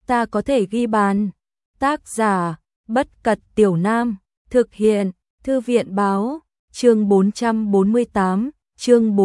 ta có thể ghi bàn. Tác giả, Bất Cật Tiểu Nam, thực hiện, Thư viện Báo, chương 448, chương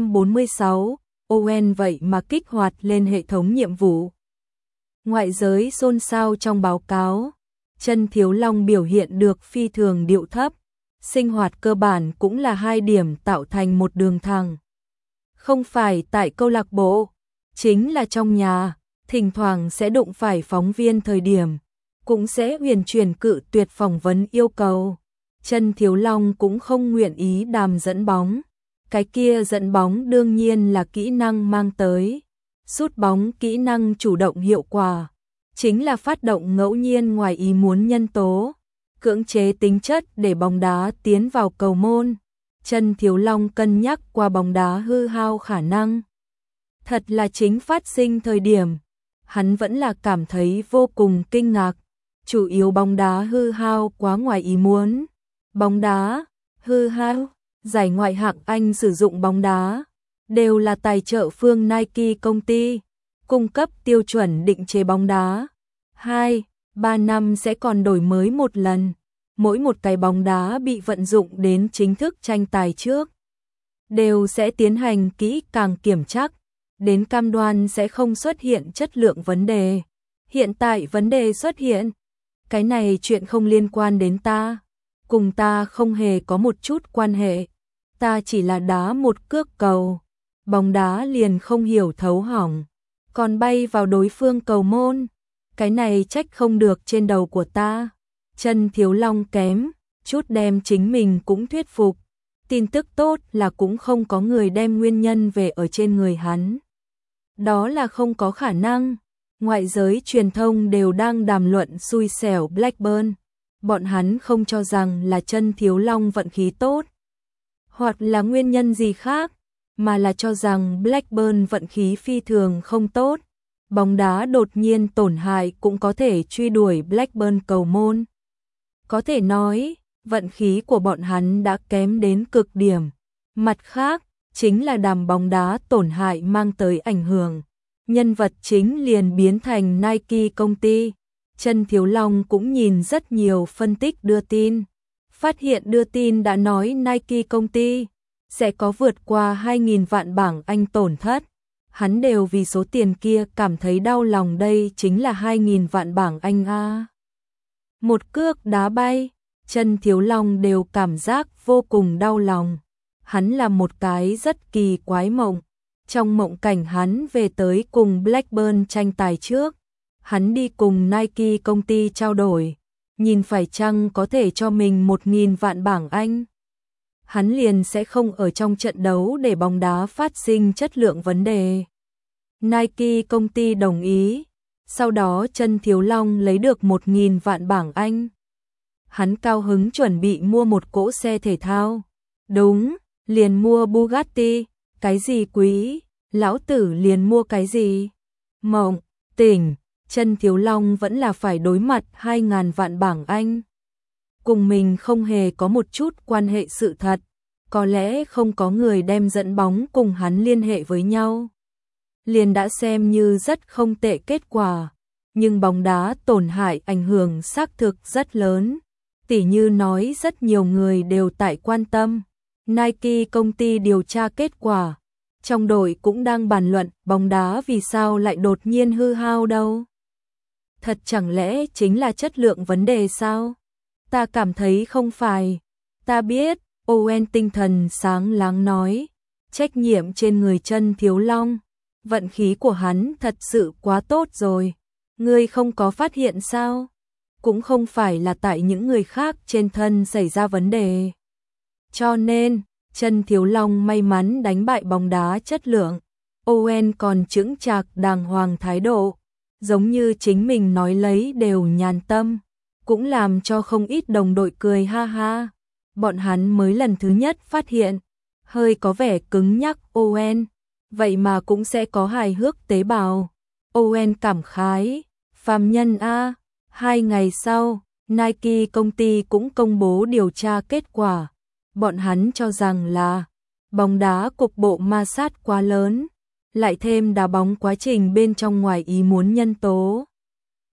446, Owen vậy mà kích hoạt lên hệ thống nhiệm vụ. Ngoại giới xôn xao trong báo cáo, Chân Thiếu Long biểu hiện được phi thường điệu thấp, sinh hoạt cơ bản cũng là 2 điểm tạo thành một đường thẳng. Không phải tại câu lạc bộ, chính là trong nhà, thỉnh thoảng sẽ đụng phải phóng viên thời điểm, cũng sẽ huyền chuyển cự tuyệt phỏng vấn yêu cầu. Chân Thiếu Long cũng không nguyện ý đàm dẫn bóng. Cái kia dẫn bóng đương nhiên là kỹ năng mang tới. Sút bóng kỹ năng chủ động hiệu quả, chính là phát động ngẫu nhiên ngoài ý muốn nhân tố, cưỡng chế tính chất để bóng đá tiến vào cầu môn. Chân Thiếu Long cân nhắc qua bóng đá hư hao khả năng. Thật là chính phát sinh thời điểm, hắn vẫn là cảm thấy vô cùng kinh ngạc. Chủ yếu bóng đá hư hao quá ngoài ý muốn. Bóng đá hư hao, giải ngoại hạng Anh sử dụng bóng đá đều là tài trợ phương Nike công ty, cung cấp tiêu chuẩn định chế bóng đá. 2-3 năm sẽ còn đổi mới một lần. Mỗi một cái bóng đá bị vận dụng đến chính thức tranh tài trước, đều sẽ tiến hành kỹ càng kiểm chắc, đến cam đoan sẽ không xuất hiện chất lượng vấn đề. Hiện tại vấn đề xuất hiện, cái này chuyện không liên quan đến ta, cùng ta không hề có một chút quan hệ, ta chỉ là đá một cước cầu, bóng đá liền không hiểu thấu hỏng, còn bay vào đối phương cầu môn, cái này trách không được trên đầu của ta. Chân Thiếu Long kém chút đem chính mình cũng thuyết phục. Tin tức tốt là cũng không có người đem nguyên nhân về ở trên người hắn. Đó là không có khả năng. Ngoại giới truyền thông đều đang đàm luận xui xẻo Blackburn. Bọn hắn không cho rằng là Chân Thiếu Long vận khí tốt, hoặc là nguyên nhân gì khác, mà là cho rằng Blackburn vận khí phi thường không tốt. Bóng đá đột nhiên tổn hại cũng có thể truy đuổi Blackburn cầu môn. Có thể nói, vận khí của bọn hắn đã kém đến cực điểm. Mặt khác, chính là đàm bóng đá tổn hại mang tới ảnh hưởng. Nhân vật chính liền biến thành Nike công ty. Chân Thiếu Long cũng nhìn rất nhiều phân tích đưa tin. Phát hiện đưa tin đã nói Nike công ty sẽ có vượt qua 2.000 vạn bảng Anh tổn thất. Hắn đều vì số tiền kia cảm thấy đau lòng, đây chính là 2.000 vạn bảng Anh a. Một cước đá bay, Chân Thiếu Long đều cảm giác vô cùng đau lòng. Hắn là một cái rất kỳ quái mộng. Trong mộng cảnh hắn về tới cùng Blackburn tranh tài trước, hắn đi cùng Nike công ty trao đổi, nhìn phải chăng có thể cho mình 1.000 vạn bảng Anh. Hắn liền sẽ không ở trong trận đấu để bóng đá phát sinh chất lượng vấn đề. Nike công ty đồng ý. Sau đó Chân Thiếu Long lấy được 1.000 vạn bảng Anh. Hắn cao hứng chuẩn bị mua một cỗ xe thể thao. Đúng, liền mua Bugatti. Cái gì quý, lão tử liền mua cái gì. Mộng, tỉnh, Chân Thiếu Long vẫn là phải đối mặt 2.000 vạn bảng Anh. Cùng mình không hề có một chút quan hệ sự thật. Có lẽ không có người đem dẫn bóng cùng hắn liên hệ với nhau. Liền đã xem như rất không tệ kết quả, nhưng bóng đá tổn hại ảnh hưởng xác thực rất lớn. Tỉ như nói rất nhiều người đều tại quan tâm Nike công ty điều tra kết quả. Trong đội cũng đang bàn luận bóng đá vì sao lại đột nhiên hư hao đâu. Thật chẳng lẽ chính là chất lượng vấn đề sao? Ta cảm thấy không phải. Ta biết, Owen tinh thần sáng láng nói, trách nhiệm trên người Chân Thiếu Long. Vận khí của hắn thật sự quá tốt rồi. Ngươi không có phát hiện sao? Cũng không phải là tại những người khác trên thân xảy ra vấn đề. Cho nên, Chân Thiếu Long may mắn đánh bại bóng đá chất lượng. Owen còn chững chạc đàng hoàng thái độ, giống như chính mình nói lấy đều nhàn tâm, cũng làm cho không ít đồng đội cười ha ha. Bọn hắn mới lần thứ nhất phát hiện, hơi có vẻ cứng nhắc Owen, vậy mà cũng sẽ có hài hước tế bào. Owen cảm khái, phàm nhân a. 2 ngày sau, Nike công ty cũng công bố điều tra kết quả. Bọn hắn cho rằng là bóng đá cục bộ ma sát quá lớn, lại thêm đá bóng quá trình bên trong ngoài ý muốn nhân tố.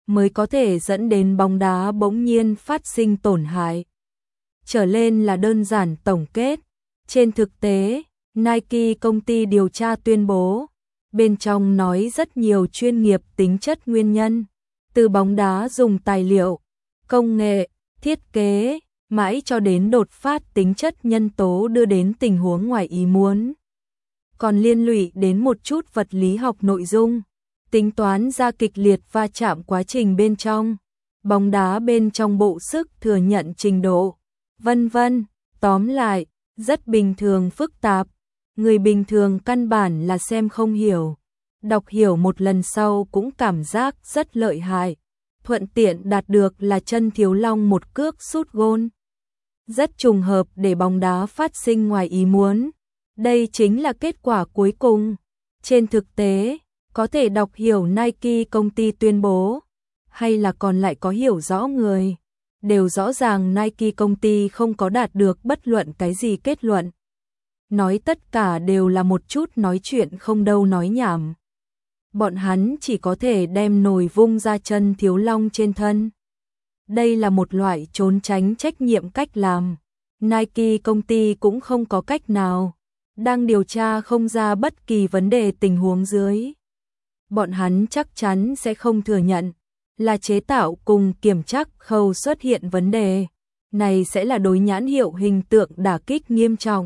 mới có thể dẫn đến bóng đá bỗng nhiên phát sinh tổn hại. Trở lên là đơn giản tổng kết. Trên thực tế, Nike công ty điều tra tuyên bố, bên trong nói rất nhiều chuyên nghiệp tính chất nguyên nhân, từ bóng đá dùng tài liệu, công nghệ, thiết kế, mãi cho đến đột phát tính chất nhân tố đưa đến tình huống ngoài ý muốn. Còn liên lụy đến một chút vật lý học nội dung, tính toán ra kịch liệt va chạm quá trình bên trong, bóng đá bên trong bộ sức thừa nhận trình độ, vân vân. Tóm lại, rất bình thường phức tạp, người bình thường căn bản là xem không hiểu, đọc hiểu một lần sau cũng cảm giác rất lợi hại, thuận tiện đạt được là chân Thiếu Long một cước sút gôn. Rất trùng hợp để bóng đá phát sinh ngoài ý muốn, đây chính là kết quả cuối cùng. Trên thực tế, có thể đọc hiểu Nike công ty tuyên bố, hay là còn lại có hiểu rõ người, đều rõ ràng Nike công ty không có đạt được bất luận cái gì kết luận. Nói tất cả đều là một chút nói chuyện không đâu nói nhảm. Bọn hắn chỉ có thể đem nồi vung ra chân Thiếu Long trên thân. Đây là một loại trốn tránh trách nhiệm cách làm. Nike công ty cũng không có cách nào, đang điều tra không ra bất kỳ vấn đề tình huống dưới. Bọn hắn chắc chắn sẽ không thừa nhận là chế tạo cùng kiểm trắc khâu xuất hiện vấn đề. Này sẽ là đối nhãn hiệu hình tượng đả kích nghiêm trọng.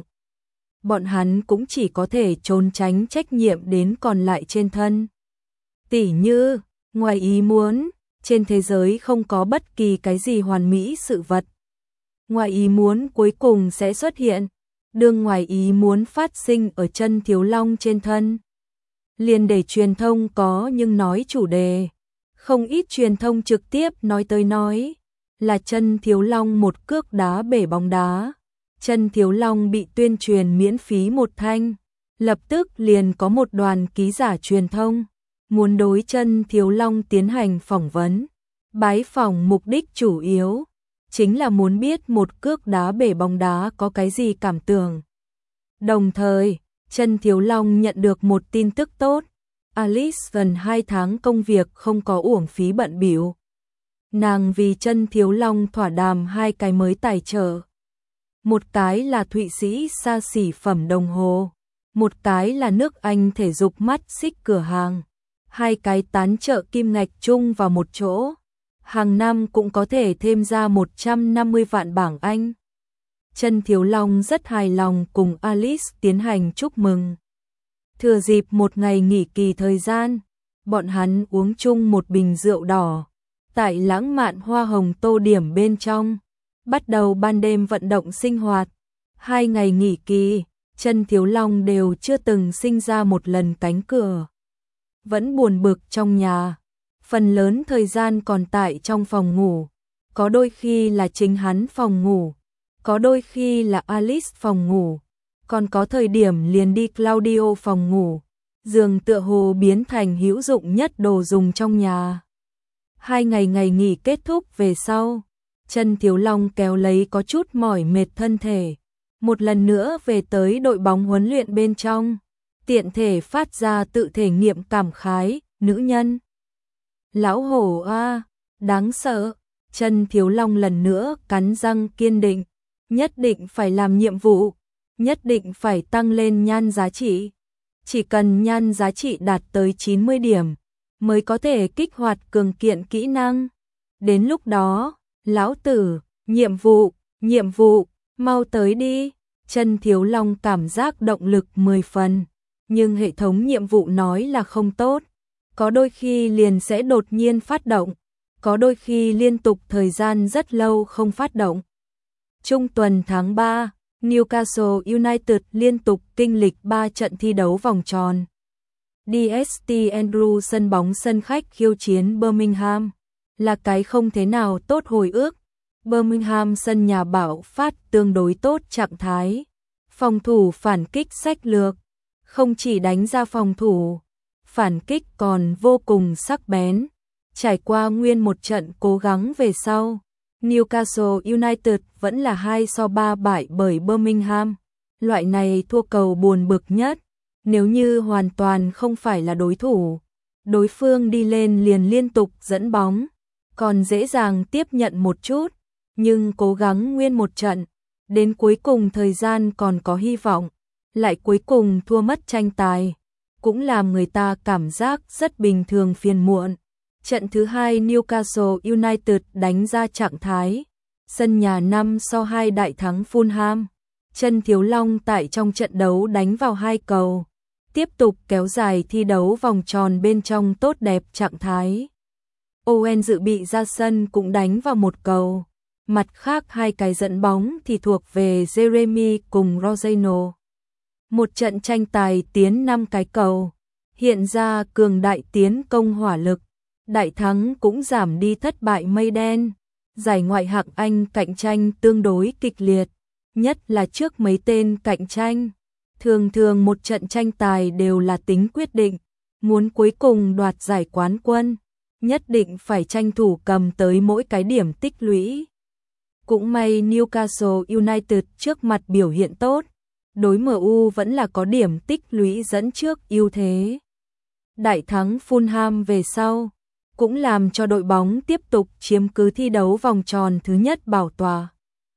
Bọn hắn cũng chỉ có thể trốn tránh trách nhiệm đến còn lại trên thân. Tỉ như, ngoài ý muốn, trên thế giới không có bất kỳ cái gì hoàn mỹ sự vật. Ngoài ý muốn cuối cùng sẽ xuất hiện, đương ngoài ý muốn phát sinh ở chân Thiếu Long trên thân. Liền để truyền thông có nhưng nói chủ đề, không ít truyền thông trực tiếp nói tới nói, là chân Thiếu Long một cước đá bể bóng đá. Chân Thiếu Long bị tuyên truyền miễn phí một thanh, lập tức liền có một đoàn ký giả truyền thông muốn đối chân Thiếu Long tiến hành phỏng vấn. Bái phỏng mục đích chủ yếu chính là muốn biết một cước đá bể bóng đá có cái gì cảm tưởng. Đồng thời, chân Thiếu Long nhận được một tin tức tốt, Alice gần 2 tháng công việc không có uổng phí bận bịu. Nàng vì chân Thiếu Long thỏa đàm 2 cái mới tài trợ. Một cái là Thụy Sĩ xa xỉ phẩm đồng hồ, một cái là nước Anh thể dục mắt xích cửa hàng. 2 cái tán trợ kim ngạch chung vào một chỗ, hàng năm cũng có thể thêm ra 150 vạn bảng Anh. Chân Thiếu Long rất hài lòng cùng Alice tiến hành chúc mừng. Thừa dịp một ngày nghỉ kỳ thời gian, bọn hắn uống chung một bình rượu đỏ, tại lãng mạn hoa hồng tô điểm bên trong, bắt đầu ban đêm vận động sinh hoạt. 2 ngày nghỉ kỳ, chân Thiếu Long đều chưa từng sinh ra một lần cánh cửa. Vẫn buồn bực trong nhà, phần lớn thời gian còn tại trong phòng ngủ, có đôi khi là chính hắn phòng ngủ, có đôi khi là Alice phòng ngủ, còn có thời điểm liền đi Claudio phòng ngủ, giường tựa hồ biến thành hữu dụng nhất đồ dùng trong nhà. 2 ngày nghỉ kết thúc về sau, chân Thiếu Long kéo lấy có chút mỏi mệt thân thể, một lần nữa về tới đội bóng huấn luyện bên trong, tiện thể phát ra tự thể nghiệm cảm khái, nữ nhân. Lão hổ a, đáng sợ. Chân Thiếu Long lần nữa cắn răng kiên định, nhất định phải làm nhiệm vụ, nhất định phải tăng lên nhan giá trị. Chỉ cần nhan giá trị đạt tới 90 điểm, mới có thể kích hoạt cường kiện kỹ năng. Đến lúc đó, lão tử, nhiệm vụ, mau tới đi. Chân Thiếu Long cảm giác động lực 10 phần, nhưng hệ thống nhiệm vụ nói là không tốt. Có đôi khi liền sẽ đột nhiên phát động, có đôi khi liên tục thời gian rất lâu không phát động. Trung tuần tháng 3, Newcastle United liên tục kinh lịch 3 trận thi đấu vòng tròn. DST Andrew sân bóng sân khách khiêu chiến Birmingham, là cái không thế nào tốt hồi ức. Birmingham sân nhà bạo phát tương đối tốt trạng thái, phòng thủ phản kích sách lược, không chỉ đánh ra phòng thủ, phản kích còn vô cùng sắc bén. Trải qua nguyên một trận cố gắng về sau, Newcastle United vẫn là 2-3 bại bởi Birmingham. Loại này thua cầu buồn bực nhất, nếu như hoàn toàn không phải là đối thủ, đối phương đi lên liền liên tục dẫn bóng, còn dễ dàng tiếp nhận một chút, nhưng cố gắng nguyên một trận, đến cuối cùng thời gian còn có hy vọng, lại cuối cùng thua mất tranh tài, cũng làm người ta cảm giác rất bình thường phiền muộn. Trận thứ hai Newcastle United đánh ra trạng thái, sân nhà 5-2 đại thắng Fulham. Chân Thiếu Long tại trong trận đấu đánh vào 2 cầu, tiếp tục kéo dài thi đấu vòng tròn bên trong tốt đẹp trạng thái. Owen dự bị ra sân cũng đánh vào 1 cầu, mặt khác 2 cái dẫn bóng thì thuộc về Jeremy cùng Rosano. Một trận tranh tài tiến 5 cái cầu, hiện ra cường đại tiến công hỏa lực, đại thắng cũng giảm đi thất bại mây đen. Giải ngoại hạng Anh cạnh tranh tương đối kịch liệt, nhất là trước mấy tên cạnh tranh. Thường thường một trận tranh tài đều là tính quyết định, muốn cuối cùng đoạt giải quán quân, nhất định phải tranh thủ cầm tới mỗi cái điểm tích lũy. Cũng may Newcastle United trước mặt biểu hiện tốt, đối MU vẫn là có điểm tích lũy dẫn trước ưu thế. Đại thắng Fulham về sau, cũng làm cho đội bóng tiếp tục chiếm cứ thi đấu vòng tròn thứ nhất bảo tòa.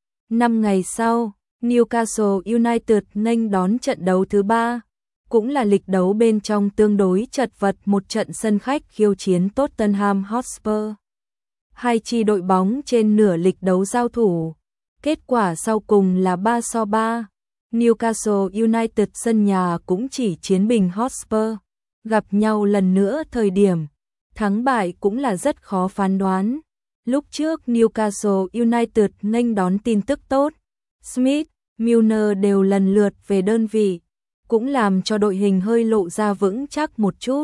5 ngày sau, Newcastle United nghênh đón trận đấu thứ 3, cũng là lịch đấu bên trong tương đối chật vật một trận sân khách khiêu chiến Tottenham Hotspur. Hai chi đội bóng trên nửa lịch đấu giao thủ, kết quả sau cùng là 3-3. Newcastle United sân nhà cũng chỉ chiến bình Hotspur, gặp nhau lần nữa thời điểm thắng bại cũng là rất khó phán đoán. Lúc trước Newcastle United nghênh đón tin tức tốt, Smith, Milner đều lần lượt về đơn vị, cũng làm cho đội hình hơi lộ ra vững chắc một chút.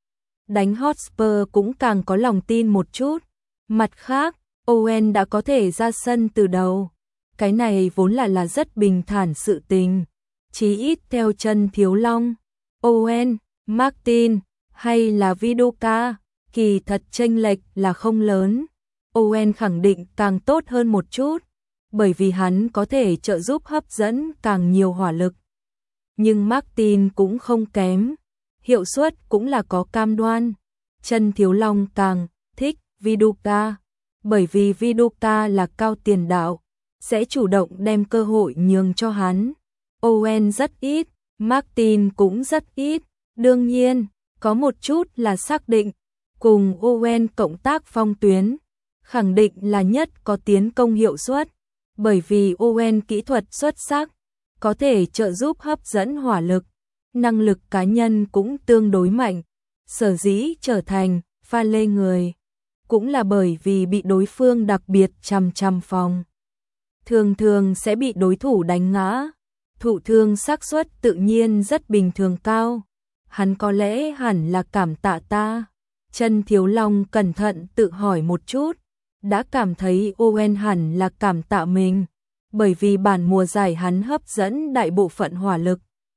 Đánh Hotspur cũng càng có lòng tin một chút. Mặt khác, Owen đã có thể ra sân từ đầu. Cái này vốn là rất bình thản sự tình. Chí ít theo Chân Thiếu Long, Owen, Martin hay là Viduka, kỳ thật chênh lệch là không lớn. Owen khẳng định càng tốt hơn một chút, bởi vì hắn có thể trợ giúp hấp dẫn càng nhiều hỏa lực. Nhưng Martin cũng không kém, hiệu suất cũng là có cam đoan. Chân Thiếu Long càng thích Viduka, bởi vì Viduka là cao tiền đạo, sẽ chủ động đem cơ hội nhường cho hắn. Owen rất ít, Martin cũng rất ít, đương nhiên, có một chút là xác định, cùng Owen cộng tác phong tuyến, khẳng định là nhất có tiến công hiệu suất, bởi vì Owen kỹ thuật xuất sắc, có thể trợ giúp hấp dẫn hỏa lực, năng lực cá nhân cũng tương đối mạnh, sở dĩ trở thành pha lê người, cũng là bởi vì bị đối phương đặc biệt chằm chằm phòng. Thường thường sẽ bị đối thủ đánh ngã, thụ thương xác suất tự nhiên rất bình thường cao. Hắn có lẽ hẳn là cảm tạ ta. Chân Thiếu Long cẩn thận tự hỏi một chút, đã cảm thấy Owen hẳn là cảm tạ mình, bởi vì bản mùa giải hắn hấp dẫn đại bộ phận hỏa lực.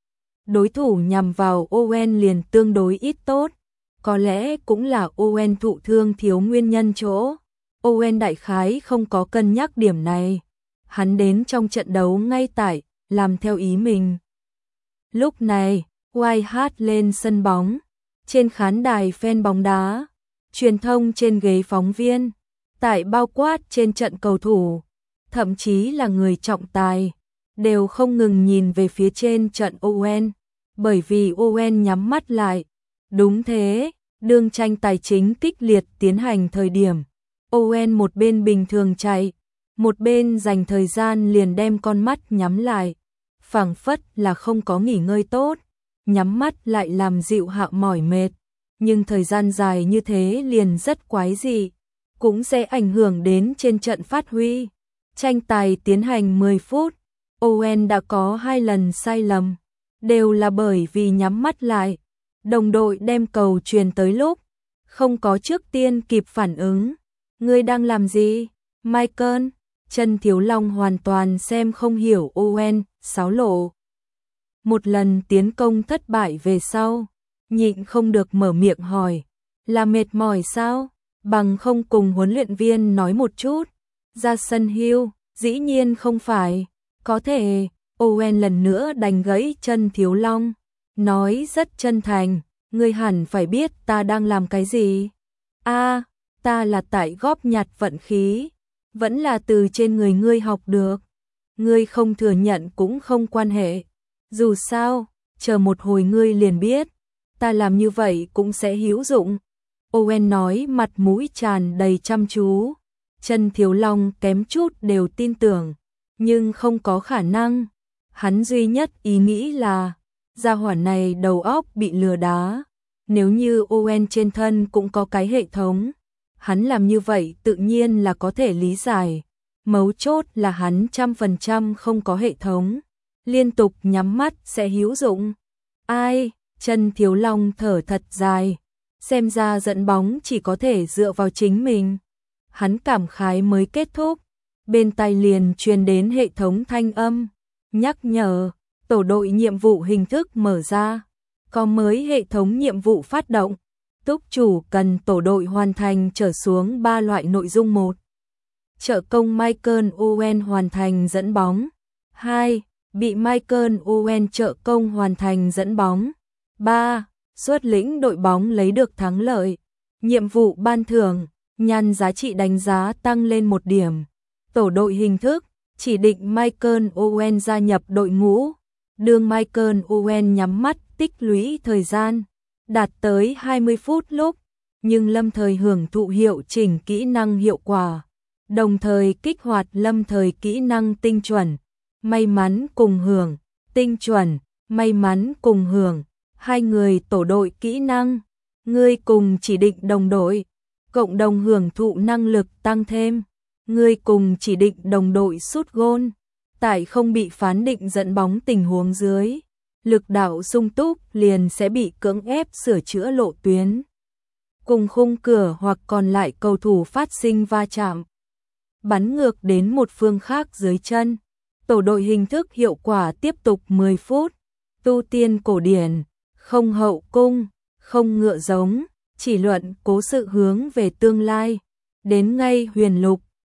Đối thủ nhằm vào Owen liền tương đối ít tốt, có lẽ cũng là Owen thụ thương thiếu nguyên nhân chỗ. Owen đại khái không có cân nhắc điểm này, hắn đến trong trận đấu ngay tại, làm theo ý mình. Lúc này, White lên sân bóng, trên khán đài fan bóng đá, truyền thông trên ghế phóng viên, tại bao quát trên trận cầu thủ, thậm chí là người trọng tài, đều không ngừng nhìn về phía trên trận Owen, bởi vì Owen nhắm mắt lại. Đúng thế, đương tranh tài chính kích liệt tiến hành thời điểm, Owen một bên bình thường chạy, một bên dành thời gian liền đem con mắt nhắm lại, phảng phất là không có nghỉ ngơi tốt, nhắm mắt lại làm dịu hạ mỏi mệt, nhưng thời gian dài như thế liền rất quái dị, cũng sẽ ảnh hưởng đến trên trận phát huy. Tranh tài tiến hành 10 phút, Owen đã có 2 lần sai lầm, đều là bởi vì nhắm mắt lại, đồng đội đem cầu truyền tới lúc, không có trước tiên kịp phản ứng. Ngươi đang làm gì, Michael? Chân Thiếu Long hoàn toàn xem không hiểu Owen xáo lộ. Một lần tiến công thất bại về sau, nhịn không được mở miệng hỏi, là mệt mỏi sao? Bằng không cùng huấn luyện viên nói một chút. Ra sân hưu, dĩ nhiên không phải. Có thể, Owen lần nữa đánh gãy Chân Thiếu Long, nói rất chân thành, ngươi hẳn phải biết ta đang làm cái gì. ta là tại góp nhặt vận khí, vẫn là từ trên người ngươi học được. Ngươi không thừa nhận cũng không quan hệ. Dù sao, chờ một hồi ngươi liền biết, ta làm như vậy cũng sẽ hữu dụng. Owen nói mặt mũi tràn đầy chăm chú. Trần Thiếu Long kém chút đều tin tưởng, nhưng không có khả năng. Hắn duy nhất ý nghĩ là, gia hỏa này đầu óc bị lừa đá. Nếu như Owen trên thân cũng có cái hệ thống, hắn làm như vậy tự nhiên là có thể lý giải. Mấu chốt là hắn 100% không có hệ thống, liên tục nhắm mắt sẽ hữu dụng. Ai? Trần Thiếu Long thở thật dài, xem ra dẫn bóng chỉ có thể dựa vào chính mình. Hắn cảm khái mới kết thúc, bên tai liền truyền đến hệ thống thanh âm, nhắc nhở, tổ đội nhiệm vụ hình thức mở ra, có mới hệ thống nhiệm vụ phát động. Túc chủ cần tổ đội hoàn thành trở xuống 3 loại nội dung. 1. Trợ công Michael Owen hoàn thành dẫn bóng. 2. Bị Michael Owen trợ công hoàn thành dẫn bóng. 3. Xuất lĩnh đội bóng lấy được thắng lợi. Nhiệm vụ ban thưởng, nhăn giá trị đánh giá tăng lên 1 điểm. Tổ đội hình thức, chỉ định Michael Owen gia nhập đội ngũ. Đương Michael Owen nhắm mắt tích lũy thời gian, đạt tới 20 phút lúc, nhưng lâm thời hưởng thụ hiệu chỉnh kỹ năng hiệu quả, đồng thời kích hoạt lâm thời kỹ năng tinh chuẩn, may mắn cùng hưởng, tinh chuẩn, may mắn cùng hưởng, 2 người tổ đội kỹ năng, ngươi cùng chỉ định đồng đội, cộng đồng hưởng thụ năng lực tăng thêm, ngươi cùng chỉ định đồng đội sút gôn, tại không bị phán định dẫn bóng tình huống dưới, lực đạo sung túc liền sẽ bị cưỡng ép sửa chữa lộ tuyến. Cùng khung cửa hoặc còn lại cầu thủ phát sinh va chạm, bắn ngược đến một phương khác dưới chân. Tổ đội hình thức hiệu quả tiếp tục 10 phút. Tu tiên cổ điển, không hậu cung, không ngựa giống, chỉ luận cố sự hướng về tương lai. Đến ngay huyền lục,